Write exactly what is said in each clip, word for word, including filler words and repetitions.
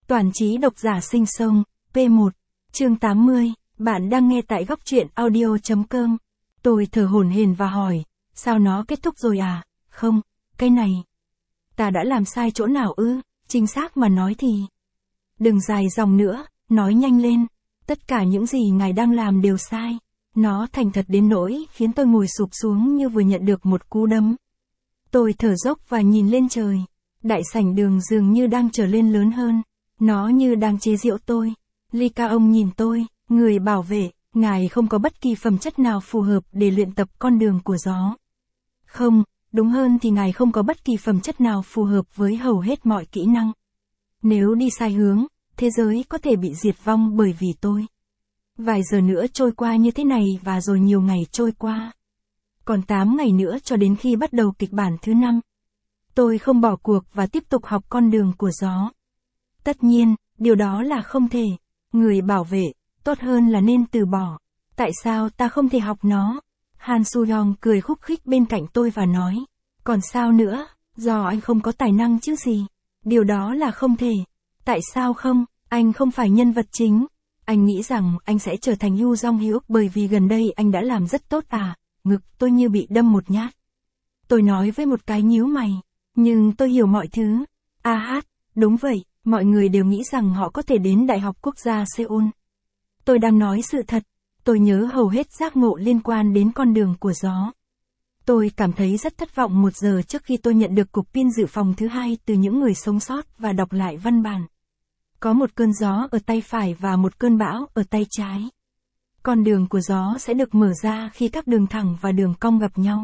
Toàn trí độc giả sinh sông, P một, chương tám mươi, bạn đang nghe tại góc truyện audio.com. Tôi thở hổn hển và hỏi, sao nó kết thúc rồi à? Không, cái này. Ta đã làm sai chỗ nào ư? Chính xác mà nói thì. Đừng dài dòng nữa, nói nhanh lên. Tất cả những gì ngài đang làm đều sai. Nó thành thật đến nỗi khiến tôi ngồi sụp xuống như vừa nhận được một cú đấm. Tôi thở dốc và nhìn lên trời. Đại sảnh đường dường như đang trở lên lớn hơn. Nó như đang chế giễu tôi. Ly Ca ông nhìn tôi, người bảo vệ, ngài không có bất kỳ phẩm chất nào phù hợp để luyện tập con đường của gió. Không, đúng hơn thì ngài không có bất kỳ phẩm chất nào phù hợp với hầu hết mọi kỹ năng. Nếu đi sai hướng, thế giới có thể bị diệt vong bởi vì tôi. Vài giờ nữa trôi qua như thế này và rồi nhiều ngày trôi qua. Còn tám ngày nữa cho đến khi bắt đầu kịch bản thứ năm. Tôi không bỏ cuộc và tiếp tục học con đường của gió. Tất nhiên, điều đó là không thể. Người bảo vệ, tốt hơn là nên từ bỏ. Tại sao ta không thể học nó? Han Soo-yong cười khúc khích bên cạnh tôi và nói. Còn sao nữa, do anh không có tài năng chứ gì. Điều đó là không thể. Tại sao không? Anh không phải nhân vật chính. Anh nghĩ rằng anh sẽ trở thành Yoo Jong-hyuk bởi vì gần đây anh đã làm rất tốt à? Ngực tôi như bị đâm một nhát. Tôi nói với một cái nhíu mày. Nhưng tôi hiểu mọi thứ. A hát, đúng vậy, mọi người đều nghĩ rằng họ có thể đến Đại học Quốc gia Seoul. Tôi đang nói sự thật. Tôi nhớ hầu hết giác ngộ liên quan đến con đường của gió. Tôi cảm thấy rất thất vọng một giờ trước khi tôi nhận được cục pin dự phòng thứ hai từ những người sống sót và đọc lại văn bản. Có một cơn gió ở tay phải và một cơn bão ở tay trái. Con đường của gió sẽ được mở ra khi các đường thẳng và đường cong gặp nhau.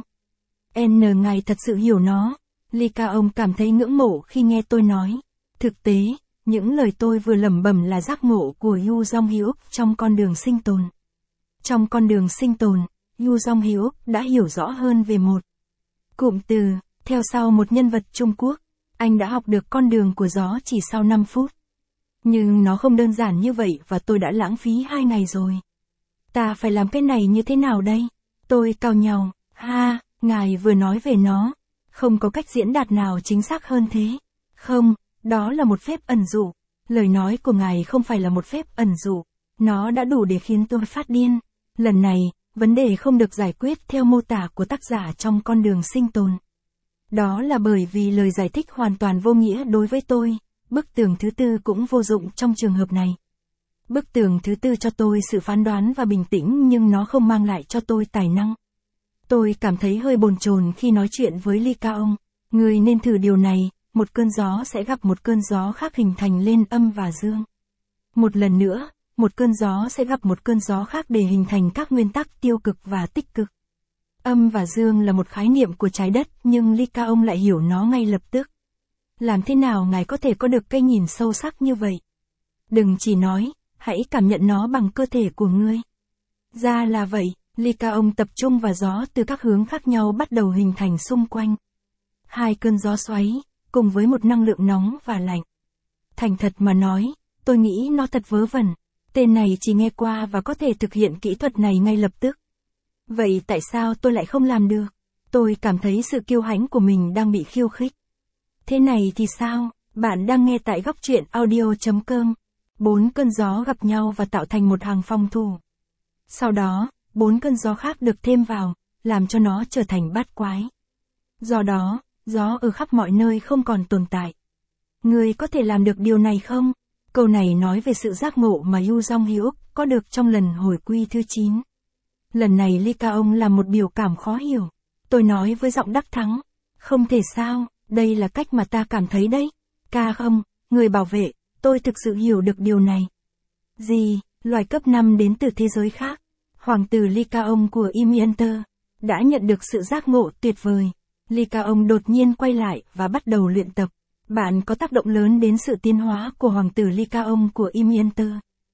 N ngài thật sự hiểu nó. Ly Ca ông cảm thấy ngưỡng mộ khi nghe tôi nói. Thực tế, những lời tôi vừa lẩm bẩm là giác ngộ của Yoo Jong-hyuk trong con đường sinh tồn. Trong con đường sinh tồn, Yoo Jong-hyuk đã hiểu rõ hơn về một cụm từ, theo sau một nhân vật Trung Quốc. Anh đã học được con đường của gió chỉ sau năm phút. Nhưng nó không đơn giản như vậy và tôi đã lãng phí hai ngày rồi. Ta phải làm cái này như thế nào đây? Tôi cau nhàu, ha, ngài vừa nói về nó. Không có cách diễn đạt nào chính xác hơn thế. Không, đó là một phép ẩn dụ. Lời nói của ngài không phải là một phép ẩn dụ. Nó đã đủ để khiến tôi phát điên. Lần này, vấn đề không được giải quyết theo mô tả của tác giả trong con đường sinh tồn. Đó là bởi vì lời giải thích hoàn toàn vô nghĩa đối với tôi. Bức tường thứ tư cũng vô dụng trong trường hợp này. Bức tường thứ tư cho tôi sự phán đoán và bình tĩnh nhưng nó không mang lại cho tôi tài năng. Tôi cảm thấy hơi bồn chồn khi nói chuyện với Ly Ca ông. Người nên thử điều này, một cơn gió sẽ gặp một cơn gió khác hình thành lên âm và dương. Một lần nữa, một cơn gió sẽ gặp một cơn gió khác để hình thành các nguyên tắc tiêu cực và tích cực. Âm và dương là một khái niệm của trái đất nhưng Ly Ca ông lại hiểu nó ngay lập tức. Làm thế nào ngài có thể có được cái nhìn sâu sắc như vậy? Đừng chỉ nói, hãy cảm nhận nó bằng cơ thể của ngươi. Ra là vậy. Ly Ca ông tập trung vào gió từ các hướng khác nhau bắt đầu hình thành xung quanh. Hai cơn gió xoáy, cùng với một năng lượng nóng và lạnh. Thành thật mà nói, tôi nghĩ nó thật vớ vẩn. Tên này chỉ nghe qua và có thể thực hiện kỹ thuật này ngay lập tức. Vậy tại sao tôi lại không làm được? Tôi cảm thấy sự kiêu hãnh của mình đang bị khiêu khích. Thế này thì sao? Bạn đang nghe tại góc truyện audio.com. Bốn cơn gió gặp nhau và tạo thành một hàng phòng thủ. Sau đó, bốn cơn gió khác được thêm vào, làm cho nó trở thành bát quái. Do đó, gió ở khắp mọi nơi không còn tồn tại. Ngươi có thể làm được điều này không? Câu này nói về sự giác ngộ mà Yoo Jong-hyuk có được trong lần hồi quy thứ chín. Lần này Ly Ca ông làm một biểu cảm khó hiểu. Tôi nói với giọng đắc thắng. Không thể sao, đây là cách mà ta cảm thấy đấy. Ca không, người bảo vệ, tôi thực sự hiểu được điều này. Gì, loài cấp năm đến từ thế giới khác. Hoàng tử Ly Ca ông của Im Yenter đã nhận được sự giác ngộ tuyệt vời. Ly Ca ông đột nhiên quay lại và bắt đầu luyện tập. Bạn có tác động lớn đến sự tiến hóa của Hoàng tử Ly Ca ông của Im Yenter.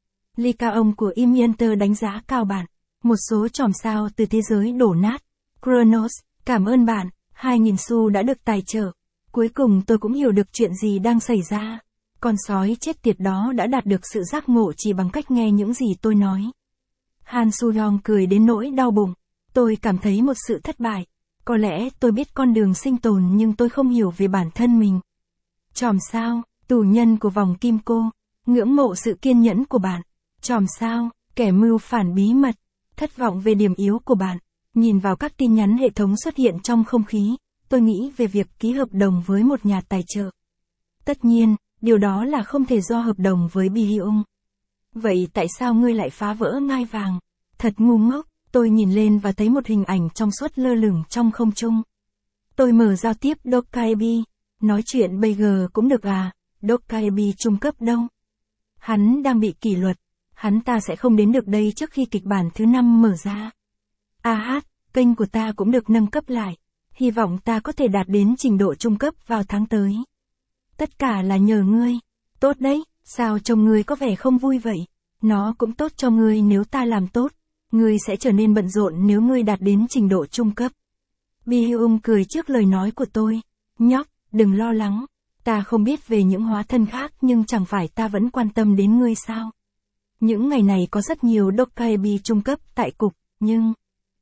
Ly Ca ông của Im Yenter đánh giá cao bạn. Một số chòm sao từ thế giới đổ nát. Kronos, cảm ơn bạn, hai nghìn xu đã được tài trợ. Cuối cùng tôi cũng hiểu được chuyện gì đang xảy ra. Con sói chết tiệt đó đã đạt được sự giác ngộ chỉ bằng cách nghe những gì tôi nói. Han Soo-yong cười đến nỗi đau bụng. Tôi cảm thấy một sự thất bại. Có lẽ tôi biết con đường sinh tồn nhưng tôi không hiểu về bản thân mình. Chòm sao, tù nhân của vòng kim cô, ngưỡng mộ sự kiên nhẫn của bạn. Chòm sao, kẻ mưu phản bí mật, thất vọng về điểm yếu của bạn. Nhìn vào các tin nhắn hệ thống xuất hiện trong không khí, tôi nghĩ về việc ký hợp đồng với một nhà tài trợ. Tất nhiên, điều đó là không thể do hợp đồng với Bi Hyung. Vậy tại sao ngươi lại phá vỡ ngai vàng? Thật ngu ngốc, tôi nhìn lên và thấy một hình ảnh trong suốt lơ lửng trong không trung. Tôi mở giao tiếp Dokkaebi, nói chuyện bây giờ cũng được à, Dokkaebi trung cấp đâu. Hắn đang bị kỷ luật, hắn ta sẽ không đến được đây trước khi kịch bản thứ năm mở ra. A hát, kênh của ta cũng được nâng cấp lại, hy vọng ta có thể đạt đến trình độ trung cấp vào tháng tới. Tất cả là nhờ ngươi. Tốt đấy, sao trông ngươi có vẻ không vui vậy? Nó cũng tốt cho ngươi nếu ta làm tốt. Ngươi sẽ trở nên bận rộn nếu ngươi đạt đến trình độ trung cấp. Bi Hyung cười trước lời nói của tôi. Nhóc, đừng lo lắng. Ta không biết về những hóa thân khác nhưng chẳng phải ta vẫn quan tâm đến ngươi sao? Những ngày này có rất nhiều Dokkaebi trung cấp tại cục, nhưng...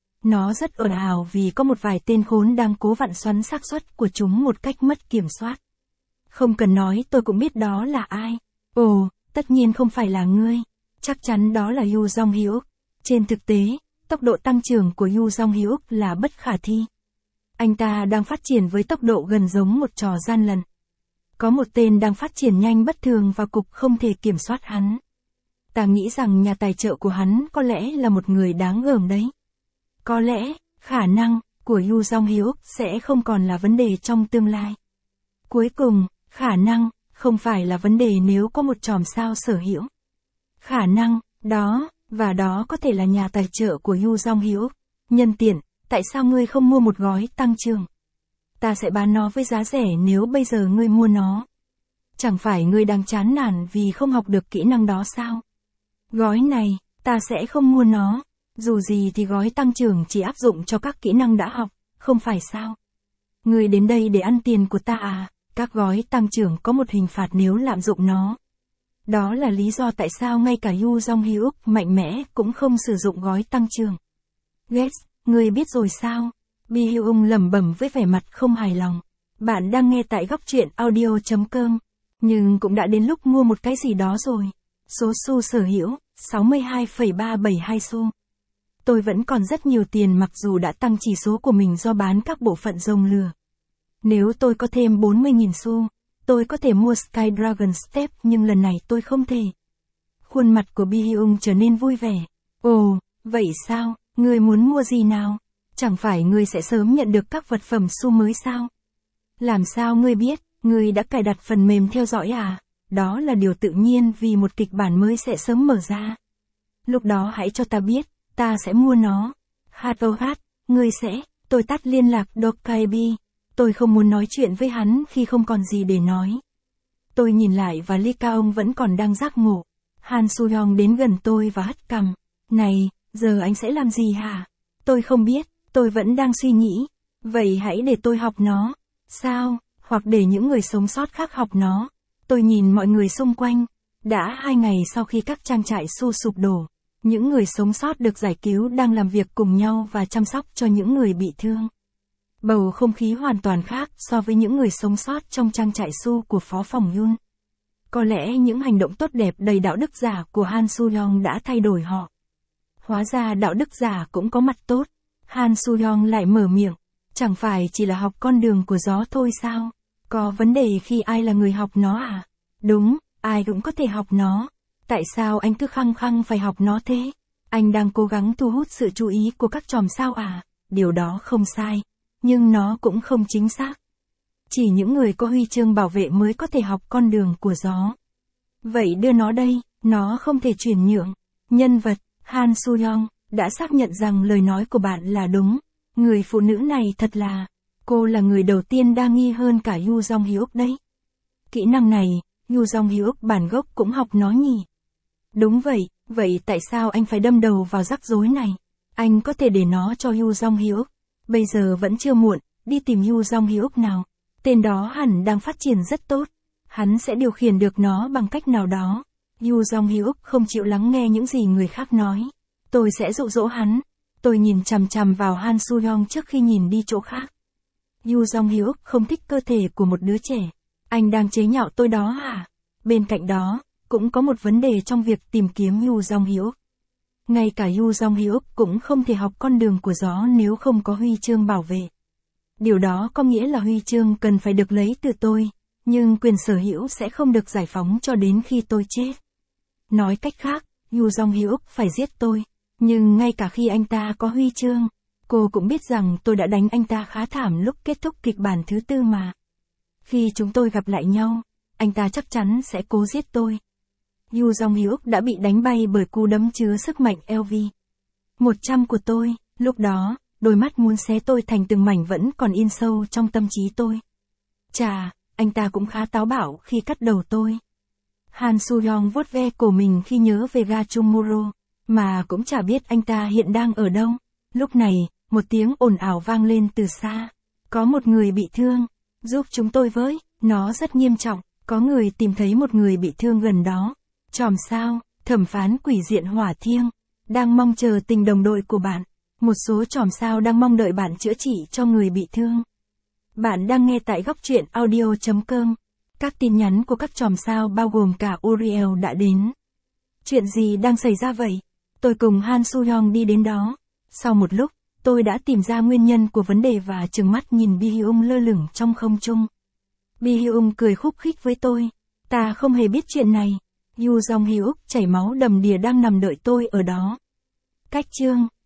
Nó rất ồn ào vì có một vài tên khốn đang cố vặn xoắn xác suất của chúng một cách mất kiểm soát. Không cần nói tôi cũng biết đó là ai. Ồ, tất nhiên không phải là ngươi. Chắc chắn đó là Yoo Jong Hyuk. Trên thực tế, tốc độ tăng trưởng của Yoo Jong Hyuk là bất khả thi. Anh ta đang phát triển với tốc độ gần giống một trò gian lận. Có một tên đang phát triển nhanh bất thường và cục không thể kiểm soát hắn. Ta nghĩ rằng nhà tài trợ của hắn có lẽ là một người đáng gờm đấy. Có lẽ, khả năng của Yoo Jong Hyuk sẽ không còn là vấn đề trong tương lai. Cuối cùng, khả năng không phải là vấn đề nếu có một chòm sao sở hữu. Khả năng, đó, và đó có thể là nhà tài trợ của Yoo Jong Hyuk. Nhân tiện, tại sao ngươi không mua một gói tăng trưởng? Ta sẽ bán nó với giá rẻ nếu bây giờ ngươi mua nó. Chẳng phải ngươi đang chán nản vì không học được kỹ năng đó sao? Gói này, ta sẽ không mua nó. Dù gì thì gói tăng trưởng chỉ áp dụng cho các kỹ năng đã học, không phải sao? Ngươi đến đây để ăn tiền của ta à? Các gói tăng trưởng có một hình phạt nếu lạm dụng nó. Đó là lý do tại sao ngay cả Yoo Jong Hyuk mạnh mẽ cũng không sử dụng gói tăng trưởng. Guess, ngươi biết rồi sao? Bi Hyung lẩm bẩm với vẻ mặt không hài lòng. Bạn đang nghe tại góc truyện audio chấm com. Nhưng cũng đã đến lúc mua một cái gì đó rồi. Số xu sở hữu, sáu mươi hai phẩy ba bảy hai xu. Tôi vẫn còn rất nhiều tiền mặc dù đã tăng chỉ số của mình do bán các bộ phận rồng lửa. Nếu tôi có thêm bốn mươi nghìn xu, tôi có thể mua Sky Dragon Step nhưng lần này tôi không thể. Khuôn mặt của Bi Hyung trở nên vui vẻ. Ồ, vậy sao, ngươi muốn mua gì nào? Chẳng phải ngươi sẽ sớm nhận được các vật phẩm xu mới sao? Làm sao ngươi biết, ngươi đã cài đặt phần mềm theo dõi à? Đó là điều tự nhiên vì một kịch bản mới sẽ sớm mở ra. Lúc đó hãy cho ta biết, ta sẽ mua nó. Hát ô hát, ngươi sẽ, tôi tắt liên lạc Dokkaebi. Tôi không muốn nói chuyện với hắn khi không còn gì để nói. Tôi nhìn lại và Lee Kaong vẫn còn đang giác ngộ. Han Soo-hyung đến gần tôi và hất cằm. Này, giờ anh sẽ làm gì hả? Tôi không biết, tôi vẫn đang suy nghĩ. Vậy hãy để tôi học nó. Sao? Hoặc để những người sống sót khác học nó. Tôi nhìn mọi người xung quanh. Đã hai ngày sau khi các trang trại su sụp đổ. Những người sống sót được giải cứu đang làm việc cùng nhau và chăm sóc cho những người bị thương. Bầu không khí hoàn toàn khác so với những người sống sót trong trang trại su của Phó Phòng Yun. Có lẽ những hành động tốt đẹp đầy đạo đức giả của Han Soo-hyung đã thay đổi họ. Hóa ra đạo đức giả cũng có mặt tốt. Han Soo-hyung lại mở miệng. Chẳng phải chỉ là học con đường của gió thôi sao? Có vấn đề khi ai là người học nó à? Đúng, ai cũng có thể học nó. Tại sao anh cứ khăng khăng phải học nó thế? Anh đang cố gắng thu hút sự chú ý của các chòm sao à? Điều đó không sai. Nhưng nó cũng không chính xác. Chỉ những người có huy chương bảo vệ mới có thể học con đường của gió. Vậy đưa nó đây, nó không thể chuyển nhượng. Nhân vật, Han Soo-hyung, đã xác nhận rằng lời nói của bạn là đúng. Người phụ nữ này thật là, cô là người đầu tiên đa nghi hơn cả Yoo Jong Hyuk đấy. Kỹ năng này, Yoo Jong Hyuk bản gốc cũng học nó nhỉ? Đúng vậy, vậy tại sao anh phải đâm đầu vào rắc rối này? Anh có thể để nó cho Yoo Jong Hyuk. Bây giờ vẫn chưa muộn, đi tìm Yoo Jong Hyuk nào. Tên đó hẳn đang phát triển rất tốt. Hắn sẽ điều khiển được nó bằng cách nào đó. Yoo Jong Hyuk không chịu lắng nghe những gì người khác nói. Tôi sẽ dụ dỗ hắn. Tôi nhìn chằm chằm vào Han Soo-hyung trước khi nhìn đi chỗ khác. Yoo Jong Hyuk không thích cơ thể của một đứa trẻ. Anh đang chế nhạo tôi đó hả? Bên cạnh đó, cũng có một vấn đề trong việc tìm kiếm Yu Jong Hyuk. Ngay cả Yu Jong Hyuk cũng không thể học con đường của gió nếu không có huy chương bảo vệ. Điều đó có nghĩa là huy chương cần phải được lấy từ tôi, nhưng quyền sở hữu sẽ không được giải phóng cho đến khi tôi chết. Nói cách khác, Yu Jong Hyuk phải giết tôi, nhưng ngay cả khi anh ta có huy chương, cô cũng biết rằng tôi đã đánh anh ta khá thảm lúc kết thúc kịch bản thứ tư mà. Khi chúng tôi gặp lại nhau, anh ta chắc chắn sẽ cố giết tôi. Yu Jong Hyuk đã bị đánh bay bởi cú đấm chứa sức mạnh L V một trăm của tôi, lúc đó, đôi mắt muốn xé tôi thành từng mảnh vẫn còn in sâu trong tâm trí tôi. Chà, anh ta cũng khá táo bạo khi cắt đầu tôi. Han Soo-young vuốt ve cổ mình khi nhớ về Ga Chung-muro, mà cũng chả biết anh ta hiện đang ở đâu. Lúc này, một tiếng ồn ào vang lên từ xa. Có một người bị thương, giúp chúng tôi với, nó rất nghiêm trọng, có người tìm thấy một người bị thương gần đó. Chòm sao, thẩm phán quỷ diện hỏa thiêng, đang mong chờ tình đồng đội của bạn. Một số chòm sao đang mong đợi bạn chữa trị cho người bị thương. Bạn đang nghe tại góc truyện audio chấm com. Các tin nhắn của các chòm sao bao gồm cả Uriel đã đến. Chuyện gì đang xảy ra vậy? Tôi cùng Han Soo-young đi đến đó. Sau một lúc, tôi đã tìm ra nguyên nhân của vấn đề và trừng mắt nhìn Bi-hyung lơ lửng trong không trung. Bi-hyung cười khúc khích với tôi. Ta không hề biết chuyện này. Yu Jong Hyuk chảy máu đầm đìa đang nằm đợi tôi ở đó. Cách chương